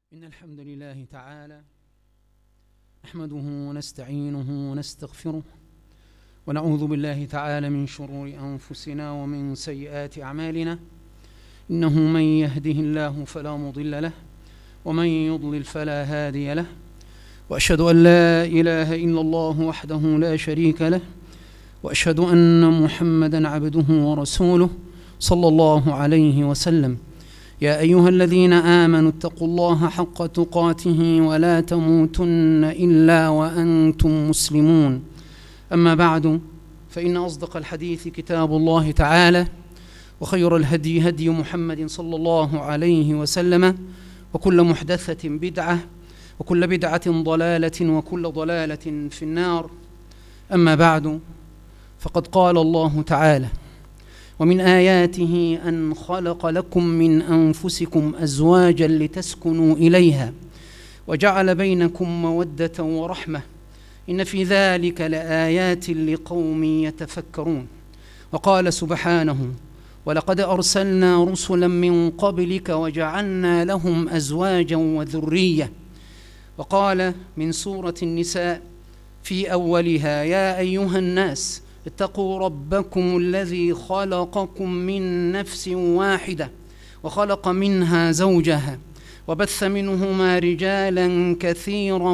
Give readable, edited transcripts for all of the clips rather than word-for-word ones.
إن الحمد لله تعالى نحمده ونستعينه ونستغفره ونعوذ بالله تعالى من شرور أنفسنا ومن سيئات أعمالنا. إنه من يهده الله فلا مضل له ومن يضلل فلا هادي له، وأشهد أن لا إله إلا الله وحده لا شريك له، وأشهد أن محمدا عبده ورسوله صلى الله عليه وسلم. يا أيها الذين آمنوا اتقوا الله حق تقاته ولا تموتن إلا وأنتم مسلمون. أما بعد، فإن أصدق الحديث كتاب الله تعالى، وخير الهدي هدي محمد صلى الله عليه وسلم، وكل محدثة بدعة، وكل بدعة ضلالة، وكل ضلالة في النار. أما بعد، فقد قال الله تعالى: ومن آياته أن خلق لكم من أنفسكم أزواجا لتسكنوا إليها وجعل بينكم مودة ورحمة إن في ذلك لآيات لقوم يتفكرون. وقال سبحانه: ولقد أرسلنا رسلا من قبلك وجعلنا لهم أزواجا وذرية. وقال من سورة النساء في أولها: يا أيها الناس اتقوا ربكم الذي خلقكم من نفس واحدة وخلق منها زوجها وبث منهما رجالا كثيرا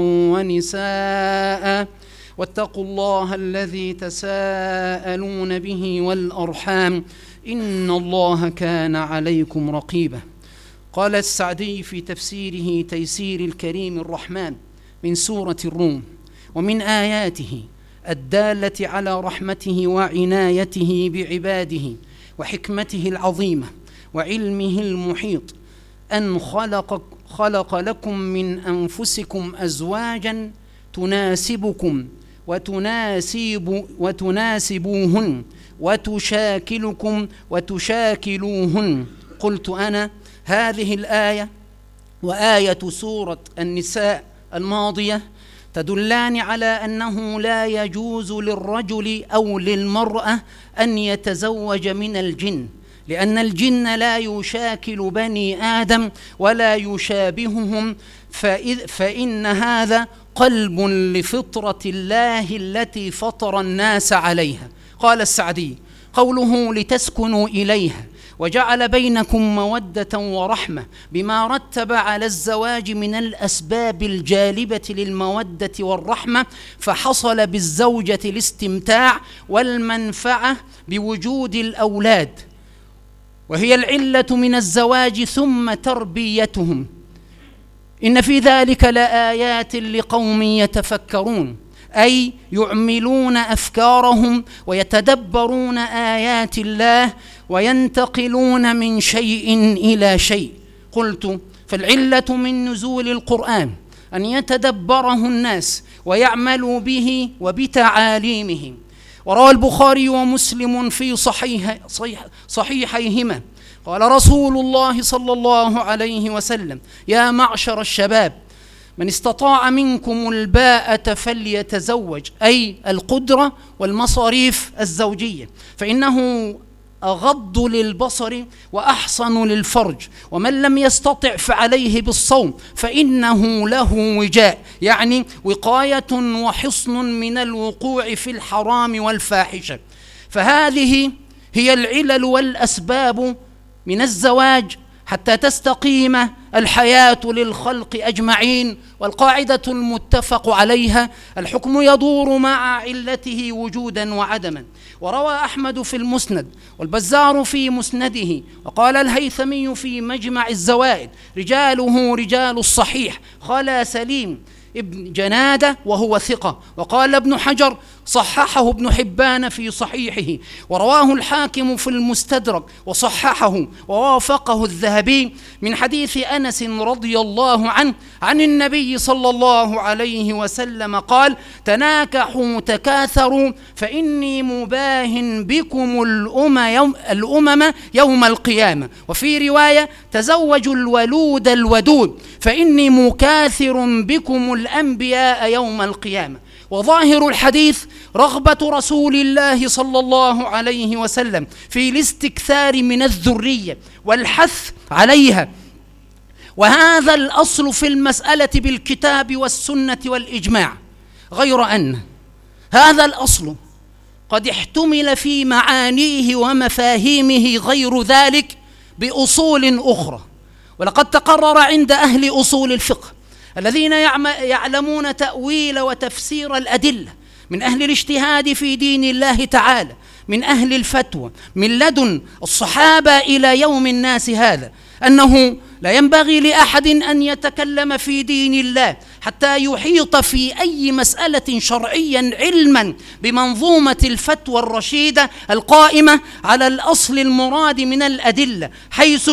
ونساء واتقوا الله الذي تساءلون به والأرحام إن الله كان عليكم رقيبا. قال السعدي في تفسيره تيسير الكريم الرحمن من سورة الروم: ومن آياته الدالة على رحمته وعنايته بعباده وحكمته العظيمة وعلمه المحيط أن خلق لكم من أنفسكم أزواجا تناسبكم وتناسبوهن وتشاكلكم وتشاكلوهن. قلت أنا: هذه الآية وآية سورة النساء الماضية تدلان على أنه لا يجوز للرجل أو للمرأة أن يتزوج من الجن، لأن الجن لا يشاكل بني آدم ولا يشابههم، فإن هذا قلب لفطرة الله التي فطر الناس عليها. قال السعدي: قوله لتسكنوا إليها وجعل بينكم مودة ورحمة بما رتب على الزواج من الأسباب الجالبة للمودة والرحمة، فحصل بالزوجة الاستمتاع والمنفعة بوجود الأولاد، وهي العلة من الزواج، ثم تربيتهم. إن في ذلك لآيات لقوم يتفكرون، أي يعملون أفكارهم ويتدبرون آيات الله وينتقلون من شيء إلى شيء. قلت: فالعلة من نزول القرآن أن يتدبره الناس ويعملوا به وبتعاليمه. وروى البخاري ومسلم في صحيحيهما قال رسول الله صلى الله عليه وسلم: يا معشر الشباب، من استطاع منكم الباءة فليتزوج، أي القدرة والمصاريف الزوجية، فإنه أغض للبصر وأحصن للفرج، ومن لم يستطع فعليه بالصوم فإنه له وجاء، يعني وقاية وحصن من الوقوع في الحرام والفاحشة. فهذه هي العلل والأسباب من الزواج حتى تستقيم الحياة للخلق أجمعين. والقاعدة المتفق عليها: الحكم يدور مع علته وجودا وعدما. وروى أحمد في المسند والبزار في مسنده، وقال الهيثمي في مجمع الزوائد: رجاله رجال الصحيح خلا سليم ابن جنادة وهو ثقة. وقال ابن حجر: صححه ابن حبان في صحيحه، ورواه الحاكم في المستدرك وصححه ووافقه الذهبي من حديث أنس رضي الله عنه عن النبي صلى الله عليه وسلم قال: تناكحوا تكاثروا فإني مباهن بكم الأمم يوم القيامة. وفي رواية: تزوجوا الولود الودود فإني مكاثر بكم الأنبياء يوم القيامة. وظاهر الحديث رغبة رسول الله صلى الله عليه وسلم في الاستكثار من الذرية والحث عليها، وهذا الأصل في المسألة بالكتاب والسنة والإجماع، غير أن هذا الأصل قد احتمل في معانيه ومفاهيمه غير ذلك بأصول أخرى. ولقد تقرر عند أهل أصول الفقه الذين يعلمون تأويل وتفسير الأدلة من أهل الاجتهاد في دين الله تعالى، من أهل الفتوى من لدن الصحابة إلى يوم الناس هذا، أنه لا ينبغي لأحد أن يتكلم في دين الله حتى يحيط في أي مسألة شرعيا علما بمنظومة الفتوى الرشيدة القائمة على الأصل المراد من الأدلة، حيث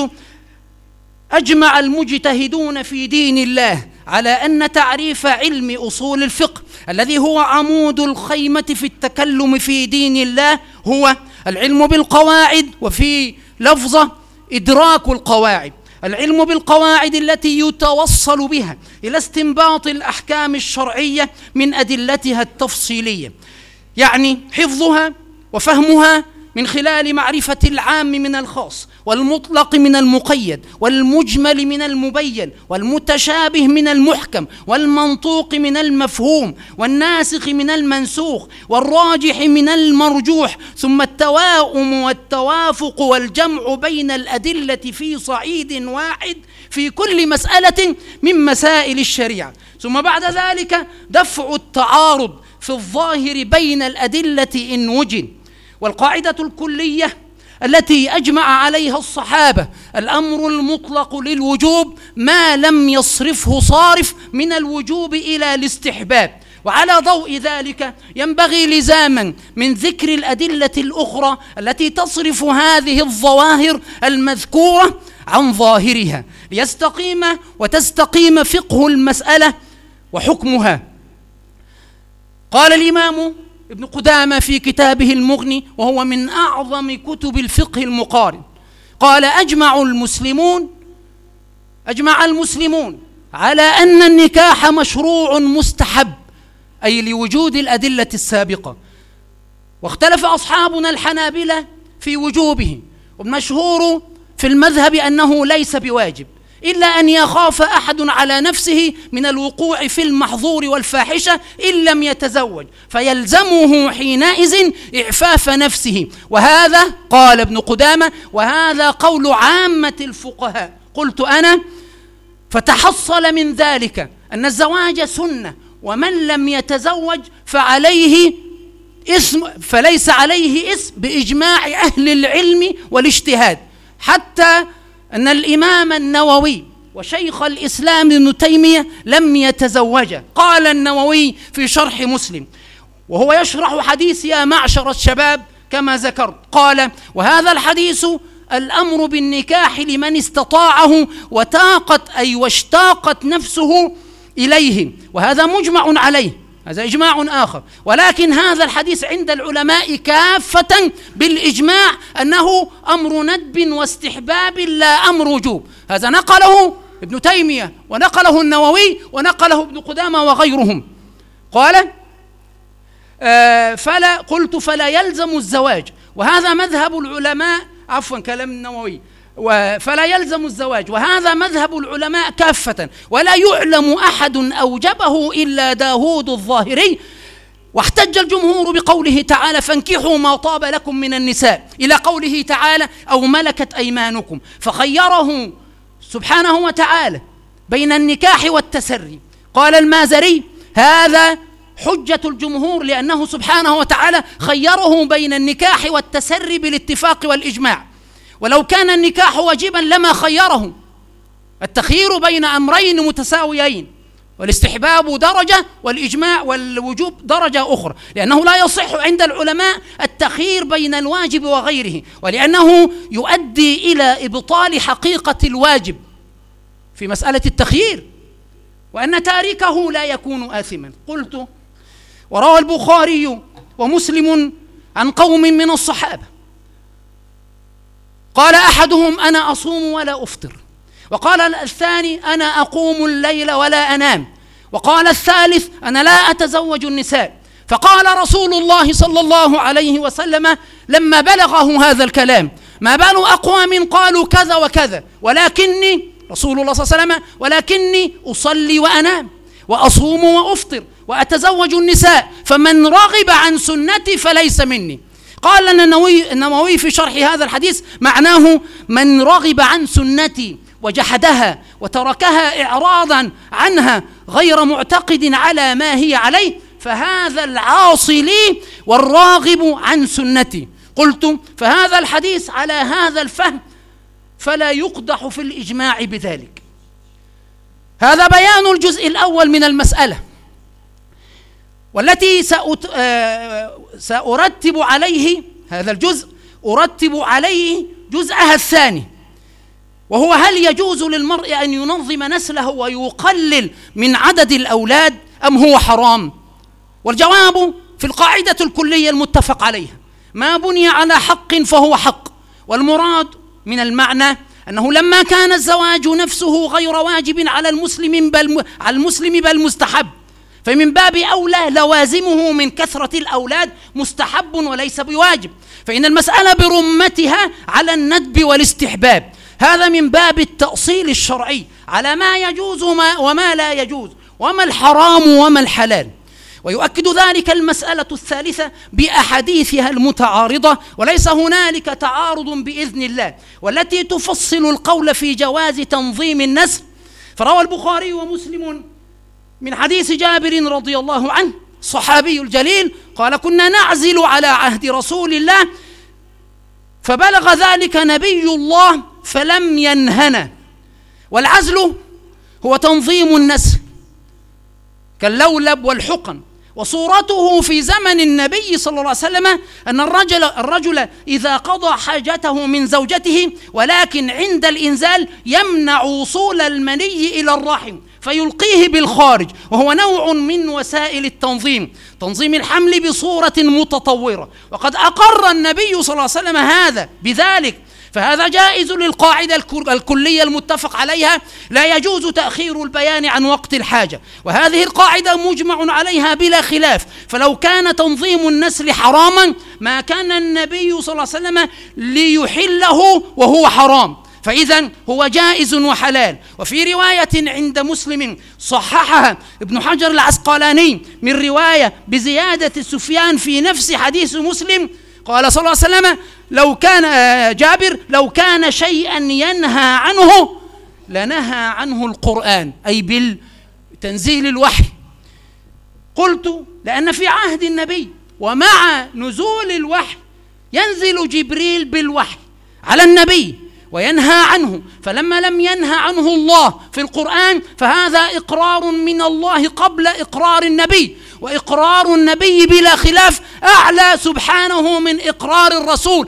أجمع المجتهدون في دين الله على أن تعريف علم أصول الفقه الذي هو عمود الخيمة في التكلم في دين الله هو العلم بالقواعد، وفي لفظة إدراك القواعد، العلم بالقواعد التي يتوصل بها إلى استنباط الأحكام الشرعية من أدلتها التفصيلية، يعني حفظها وفهمها من خلال معرفة العام من الخاص، والمطلق من المقيد، والمجمل من المبين، والمتشابه من المحكم، والمنطوق من المفهوم، والناسخ من المنسوخ، والراجح من المرجوح، ثم التواؤم والتوافق والجمع بين الأدلة في صعيد واحد في كل مسألة من مسائل الشريعة، ثم بعد ذلك دفع التعارض في الظاهر بين الأدلة إن وجد. والقاعدة الكلية التي أجمع عليها الصحابة الأمر المطلق للوجوب ما لم يصرفه صارف من الوجوب إلى الاستحباب. وعلى ضوء ذلك ينبغي لزاما من ذكر الأدلة الأخرى التي تصرف هذه الظواهر المذكورة عن ظاهرها ليستقيم وتستقيم فقه المسألة وحكمها. قال الإمام ابن قدامة في كتابه المغني، وهو من أعظم كتب الفقه المقارن، قال أجمع المسلمون على أن النكاح مشروع مستحب، أي لوجود الأدلة السابقة، واختلف أصحابنا الحنابلة في وجوبه، والمشهور في المذهب أنه ليس بواجب إلا أن يخاف أحد على نفسه من الوقوع في المحظور والفاحشة إن لم يتزوج، فيلزمه حينئذ إعفاف نفسه. وهذا قال ابن قدامة وهذا قول عامة الفقهاء. قلت أنا: فتحصل من ذلك أن الزواج سنة، ومن لم يتزوج فليس عليه إثم بإجماع أهل العلم والاجتهاد، حتى أن الإمام النووي وشيخ الإسلام ابن تيمية لم يتزوجا. قال النووي في شرح مسلم وهو يشرح حديث يا معشر الشباب كما ذكرت، قال: وهذا الحديث الأمر بالنكاح لمن استطاعه واشتاقت نفسه إليه، وهذا مجمع عليه، هذا إجماع آخر، ولكن هذا الحديث عند العلماء كافة بالإجماع أنه أمر ندب واستحباب لا أمر وجوب. هذا نقله ابن تيمية ونقله النووي ونقله ابن قدامة وغيرهم. قال: فلا يلزم الزواج، وهذا مذهب العلماء، كلام النووي، فلا يلزم الزواج، وهذا مذهب العلماء كافة، ولا يعلم أحد أوجبه إلا داود الظاهري. واحتج الجمهور بقوله تعالى: فانكحوا ما طاب لكم من النساء، إلى قوله تعالى: أو ملكت أيمانكم، فخيره سبحانه وتعالى بين النكاح والتسري. قال المازري: هذا حجة الجمهور، لأنه سبحانه وتعالى خيره بين النكاح والتسري بالاتفاق والإجماع، ولو كان النكاح واجبا لما خيره. التخيير بين أمرين متساويين، والاستحباب درجة والإجماع والوجوب درجة أخرى، لأنه لا يصح عند العلماء التخيير بين الواجب وغيره، ولأنه يؤدي إلى إبطال حقيقة الواجب في مسألة التخيير، وأن تاركه لا يكون آثما. قلت: وروى البخاري ومسلم عن قوم من الصحابة، قال أحدهم: أنا أصوم ولا أفطر، وقال الثاني: أنا أقوم الليل ولا أنام، وقال الثالث: أنا لا أتزوج النساء. فقال رسول الله صلى الله عليه وسلم لما بلغه هذا الكلام: ما بال أقوام قالوا كذا وكذا، ولكني رسول الله صلى الله عليه وسلم: ولكني أصلي وأنام وأصوم وأفطر وأتزوج النساء، فمن رغب عن سنتي فليس مني. قال لنا النووي في شرح هذا الحديث: معناه من رغب عن سنتي وجحدها وتركها إعراضا عنها غير معتقد على ما هي عليه فهذا العاصي لي والراغب عن سنتي. قلت: فهذا الحديث على هذا الفهم فلا يقدح في الإجماع بذلك. هذا بيان الجزء الأول من المسألة، والتي سأرتب عليه هذا الجزء، أرتب عليه جزءها الثاني، وهو: هل يجوز للمرء أن ينظم نسله ويقلل من عدد الأولاد أم هو حرام؟ والجواب في القاعدة الكلية المتفق عليها: ما بني على حق فهو حق. والمراد من المعنى أنه لما كان الزواج نفسه غير واجب على المسلم بل مستحب، فمن باب أولى لوازمه من كثرة الأولاد مستحب وليس بواجب، فإن المسألة برمتها على الندب والاستحباب. هذا من باب التأصيل الشرعي على ما يجوز وما لا يجوز، وما الحرام وما الحلال. ويؤكد ذلك المسألة الثالثة بأحاديثها المتعارضة، وليس هنالك تعارض بإذن الله، والتي تفصل القول في جواز تنظيم النسل. فروى البخاري ومسلم من حديث جابر رضي الله عنه الصحابي الجليل قال: كنا نعزل على عهد رسول الله فبلغ ذلك نبي الله فلم ينهنا. والعزل هو تنظيم النسل كاللولب والحقن، وصورته في زمن النبي صلى الله عليه وسلم أن الرجل إذا قضى حاجته من زوجته ولكن عند الإنزال يمنع وصول المني إلى الرحم فيلقيه بالخارج، وهو نوع من وسائل التنظيم، تنظيم الحمل بصورة متطورة، وقد أقر النبي صلى الله عليه وسلم هذا بذلك. فهذا جائز للقاعدة الكلية المتفق عليها: لا يجوز تأخير البيان عن وقت الحاجة، وهذه القاعدة مجمع عليها بلا خلاف. فلو كان تنظيم النسل حراما ما كان النبي صلى الله عليه وسلم ليحله وهو حرام، فإذا هو جائز وحلال. وفي رواية عند مسلم صححها ابن حجر العسقلاني من رواية بزيادة سفيان في نفس حديث مسلم، قال صلى الله عليه وسلم: لو كان جابر لو كان شيئا ينهى عنه لنهى عنه القرآن، أي بالتنزيل الوحي. قلت: لأن في عهد النبي ومع نزول الوحي ينزل جبريل بالوحي على النبي وينهى عنه، فلما لم ينهى عنه الله في القرآن فهذا إقرار من الله قبل إقرار النبي، وإقرار النبي بلا خلاف أعلى سبحانه من إقرار الرسول،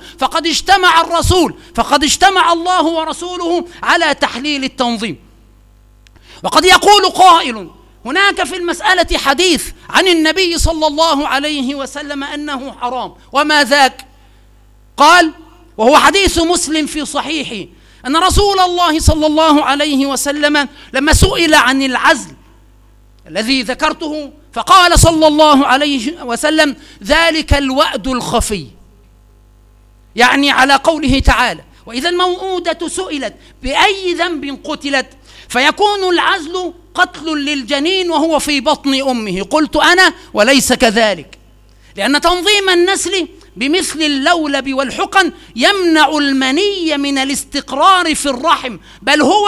فقد اجتمع الله ورسوله على تحليل التنظيم. وقد يقول قائل: هناك في المسألة حديث عن النبي صلى الله عليه وسلم أنه حرام، وما ذاك؟ قال: وهو حديث مسلم في صحيحه أن رسول الله صلى الله عليه وسلم لما سئل عن العزل الذي ذكرته فقال صلى الله عليه وسلم: ذلك الوأد الخفي، يعني على قوله تعالى: وإذا الموءودة سئلت بأي ذنب قتلت، فيكون العزل قتل للجنين وهو في بطن أمه. قلت أنا: وليس كذلك، لأن تنظيم النسل بمثل اللولب والحقن يمنع المني من الاستقرار في الرحم، بل هو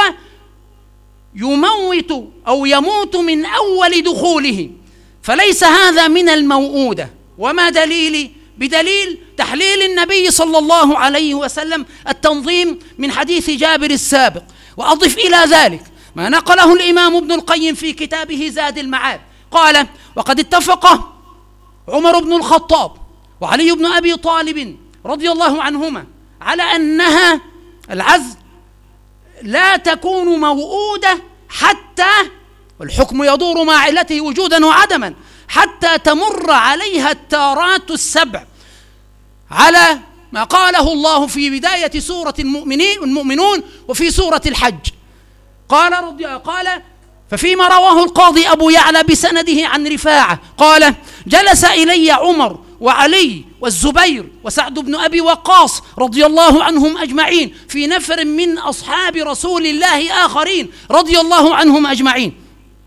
يموت أو يموت من أول دخوله، فليس هذا من الموءودة. وما دليلي؟ بدليل تحليل النبي صلى الله عليه وسلم التنظيم من حديث جابر السابق. وأضف إلى ذلك ما نقله الإمام ابن القيم في كتابه زاد المعاد، قال: وقد اتفق عمر بن الخطاب وعلي بن أبي طالب رضي الله عنهما على أنها العزل لا تكون موؤودة حتى، والحكم يدور مع علته وجودا وعدما، حتى تمر عليها التارات السبع على ما قاله الله في بداية سورة المؤمنون وفي سورة الحج. قال ففيما رواه القاضي أبو يعلى بسنده عن رفاعة قال: جلس إلي عمر وعلي والزبير وسعد بن أبي وقاص رضي الله عنهم أجمعين في نفر من أصحاب رسول الله آخرين رضي الله عنهم أجمعين،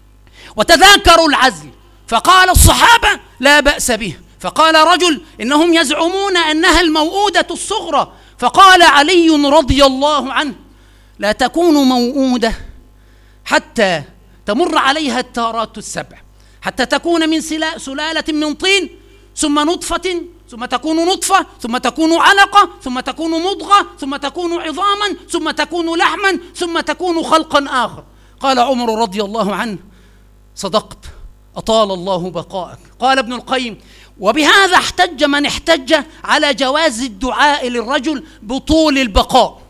وتذاكروا العزل، فقال الصحابة لا بأس به، فقال رجل إنهم يزعمون أنها الموؤودة الصغرى، فقال علي رضي الله عنه لا تكون موؤودة حتى تمر عليها التارات السبع، حتى تكون من سلالة من طين، ثم نطفة، ثم تكون نطفة، ثم تكون علقة، ثم تكون مضغة، ثم تكون عظاما، ثم تكون لحما، ثم تكون خلقا آخر. قال عمر رضي الله عنه صدقت أطال الله بقاءك. قال ابن القيم وبهذا احتج من احتج على جواز الدعاء للرجل بطول البقاء.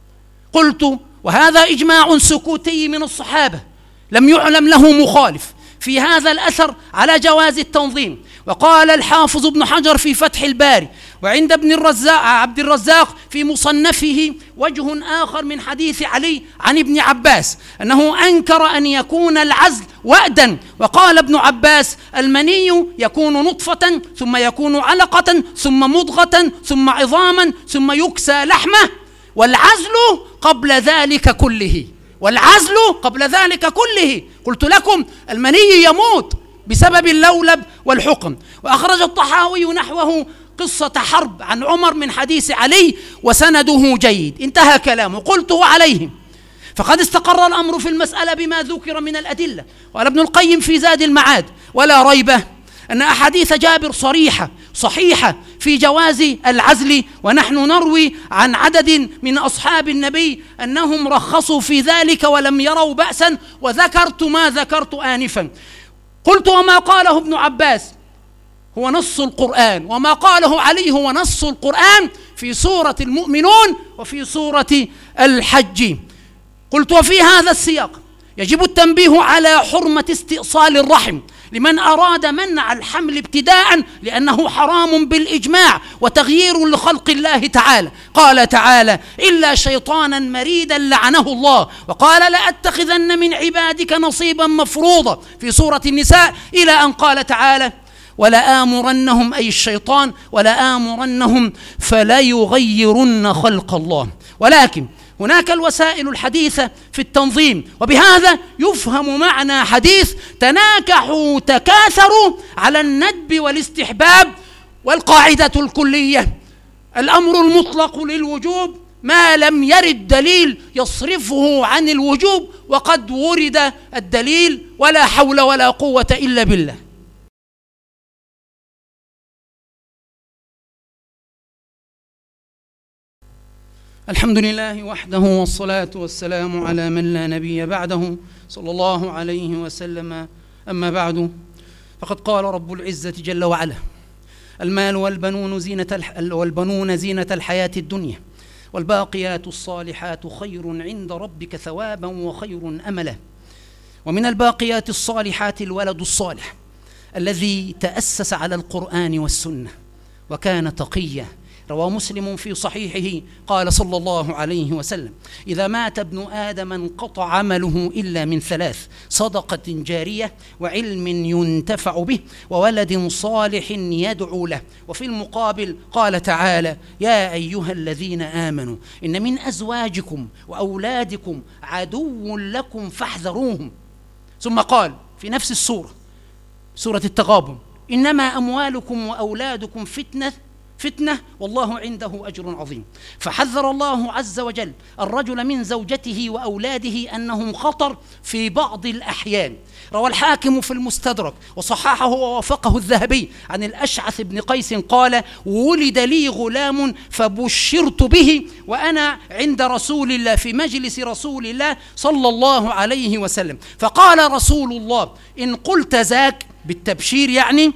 قلت وهذا إجماع سكوتي من الصحابة لم يعلم له مخالف في هذا الأثر على جواز التنظيم. وقال الحافظ ابن حجر في فتح الباري وعند عبد الرزاق في مصنفه وجه آخر من حديث علي عن ابن عباس أنه أنكر أن يكون العزل وأدا، وقال ابن عباس المني يكون نطفة ثم يكون علقة ثم مضغة ثم عظاما ثم يكسى لحمه، والعزل قبل ذلك كله، والعزل قبل ذلك كله. قلت لكم المني يموت بسبب اللولب والحقن. وأخرج الطحاوي نحوه قصة حرب عن عمر من حديث علي وسنده جيد. انتهى كلامه. قلت عليهم فقد استقر الأمر في المسألة بما ذكر من الأدلة. قال ابن القيم في زاد المعاد ولا ريب أن أحاديث جابر صحيحة في جواز العزل، ونحن نروي عن عدد من أصحاب النبي أنهم رخصوا في ذلك ولم يروا بأسا، وذكرت ما ذكرت آنفا. قلت وما قاله ابن عباس هو نص القرآن، وما قاله علي هو نص القرآن في سورة المؤمنون وفي سورة الحج. قلت وفي هذا السياق يجب التنبيه على حرمة استئصال الرحم لمن أراد منع الحمل ابتداء، لأنه حرام بالإجماع وتغيير لخلق الله تعالى. قال تعالى إلا شيطانا مريدا لعنه الله، وقال لأتخذن من عبادك نصيبا مفروضا في سورة النساء، إلى أن قال تعالى ولآمرنهم أي الشيطان ولآمرنهم فلا يغيرن خلق الله. ولكن هناك الوسائل الحديثة في التنظيم، وبهذا يفهم معنى حديث تناكحوا تكاثروا على الندب والاستحباب. والقاعدة الكلية الأمر المطلق للوجوب ما لم يرد دليل يصرفه عن الوجوب، وقد ورد الدليل ولا حول ولا قوة إلا بالله. الحمد لله وحده والصلاة والسلام على من لا نبي بعده صلى الله عليه وسلم. أما بعد، فقد قال رب العزة جل وعلا المال والبنون زينة الحياة الدنيا والباقيات الصالحات خير عند ربك ثوابا وخير أملا. ومن الباقيات الصالحات الولد الصالح الذي تأسس على القرآن والسنة وكان تقيا. روى مسلم في صحيحه قال صلى الله عليه وسلم إذا مات ابن آدم انقطع عمله إلا من ثلاث: صدقة جارية وعلم ينتفع به وولد صالح يدعو له. وفي المقابل قال تعالى يا أيها الذين آمنوا إن من أزواجكم وأولادكم عدو لكم فاحذروهم. ثم قال في نفس السورة، سورة التغابن، إنما أموالكم وأولادكم فتنة والله عنده أجر عظيم. فحذر الله عز وجل الرجل من زوجته وأولاده أنهم خطر في بعض الأحيان. روى الحاكم في المستدرك وصححه ووافقه الذهبي عن الأشعث بن قيس قال ولد لي غلام فبشرت به وأنا عند رسول الله في مجلس رسول الله صلى الله عليه وسلم، فقال رسول الله إن قلت ذاك بالتبشير يعني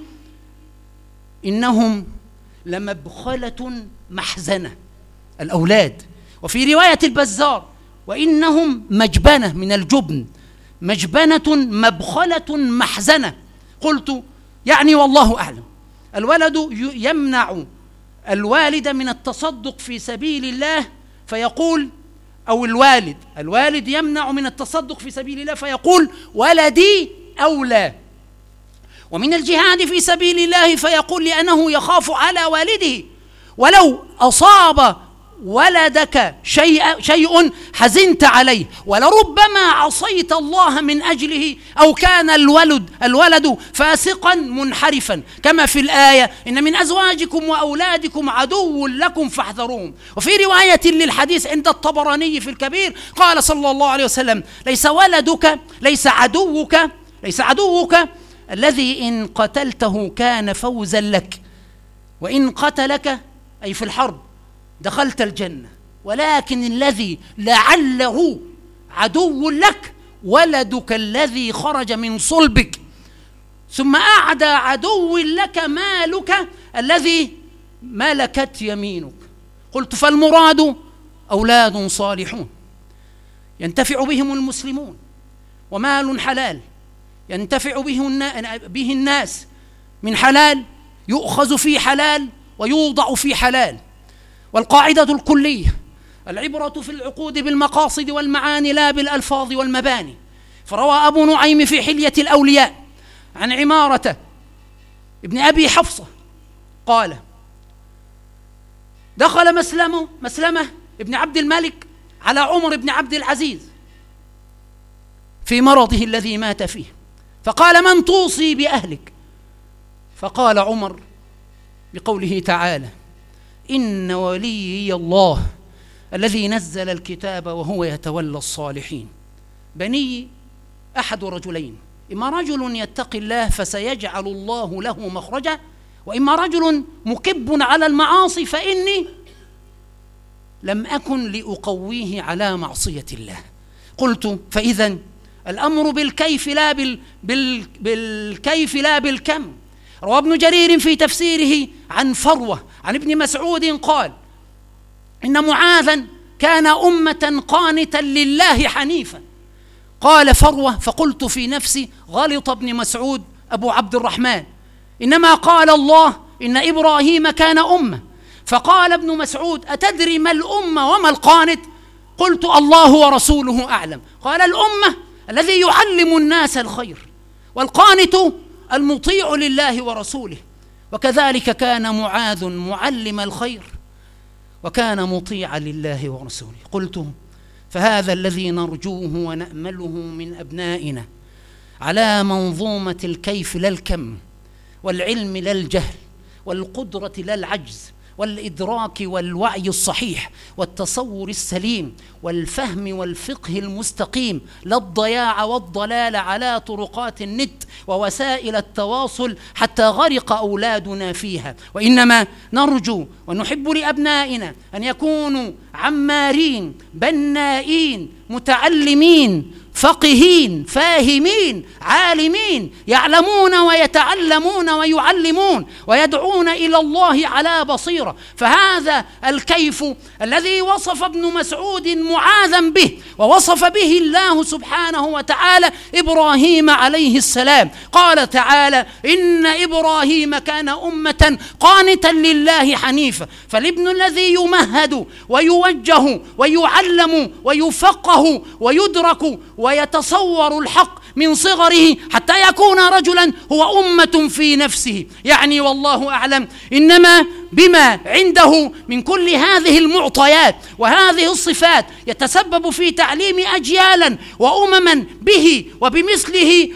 إنهم لمبخلة محزنة الأولاد. وفي رواية البزار وإنهم مجبنة من الجبن، مجبنة مبخلة محزنة. قلت يعني والله أعلم. الولد يمنع الوالد من التصدق في سبيل الله فيقول، أو الوالد يمنع من التصدق في سبيل الله فيقول ولدي أولى، ومن الجهاد في سبيل الله فيقول لأنه يخاف على والده، ولو أصاب ولدك شيء حزنت عليه، ولربما عصيت الله من أجله، أو كان الولد فاسقا منحرفا، كما في الآية: إن من أزواجكم وأولادكم عدو لكم فاحذروهم. وفي رواية للحديث عند الطبراني في الكبير قال صلى الله عليه وسلم: ليس ولدك، ليس عدوك الذي إن قتلته كان فوزا لك، وإن قتلك أي في الحرب دخلت الجنة، ولكن الذي لعله عدو لك ولدك الذي خرج من صلبك، ثم أعدى عدو لك مالك الذي ملكت يمينك. قلت: فالمراد أولاد صالحون ينتفع بهم المسلمون، ومال حلال ينتفع به الناس، من حلال يؤخذ في حلال ويوضع في حلال. والقاعدة الكلية: العبرة في العقود بالمقاصد والمعاني لا بالألفاظ والمباني. فروى أبو نعيم في حلية الأولياء عن عمارة ابن أبي حفصة قال: دخل مسلمة ابن عبد الملك على عمر بن عبد العزيز في مرضه الذي مات فيه، فقال: من توصي بأهلك؟ فقال عمر بقوله تعالى: إن وليي الله الذي نزل الكتاب وهو يتولى الصالحين. بني أحد رجلين: إما رجل يتقي الله فسيجعل الله له مخرجا، وإما رجل مكب على المعاصي فإني لم أكن لأقويه على معصية الله. قلت: فإذا الأمر بالكيف لا بالكم. روى ابن جرير في تفسيره عن فروة عن ابن مسعود قال: إن معاذا كان أمة قانتا لله حنيفا. قال فروة: فقلت في نفسي: غلط ابن مسعود أبو عبد الرحمن، إنما قال الله إن إبراهيم كان أمة. فقال ابن مسعود: أتدري ما الأمة وما القانت؟ قلت: الله ورسوله أعلم. قال: الأمة الذي يعلم الناس الخير، والقانت المطيع لله ورسوله. وكذلك كان معاذ معلم الخير، وكان مطيعا لله ورسوله. قلت: فهذا الذي نرجوه ونأمله من أبنائنا، على منظومة الكيف لا الكم، والعلم لا الجهل، والقدرة لا العجز، والإدراك والوعي الصحيح، والتصور السليم، والفهم والفقه المستقيم، لا الضياع والضلال على طرقات النت ووسائل التواصل حتى غرق أولادنا فيها. وإنما نرجو ونحب لأبنائنا أن يكونوا عمارين بنائين متعلمين فقهين فاهمين عالمين، يعلمون ويتعلمون ويعلمون ويدعون إلى الله على بصيرة. فهذا الكيف الذي وصف ابن مسعود معاذا به، ووصف به الله سبحانه وتعالى إبراهيم عليه السلام. قال تعالى: إن إبراهيم كان أمة قانتا لله حنيفا. فالابن الذي يمهد ويوجه ويعلم ويفقه ويدرك ويتصور الحق من صغره حتى يكون رجلا هو أمة في نفسه، يعني والله أعلم إنما بما عنده من كل هذه المعطيات وهذه الصفات يتسبب في تعليم أجيالا وأمما به وبمثله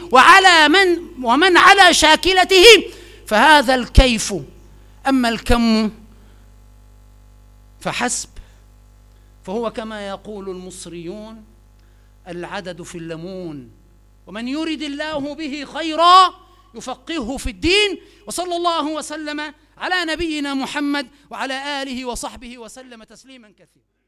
ومن على شاكلته. فهذا الكيف. أما الكم فحسب، فهو كما يقول المصريون: العدد في الليمون، ومن يرد الله به خيرا يفقهه في الدين. وصلى الله وسلم على نبينا محمد وعلى آله وصحبه وسلم تسليما كثيرا.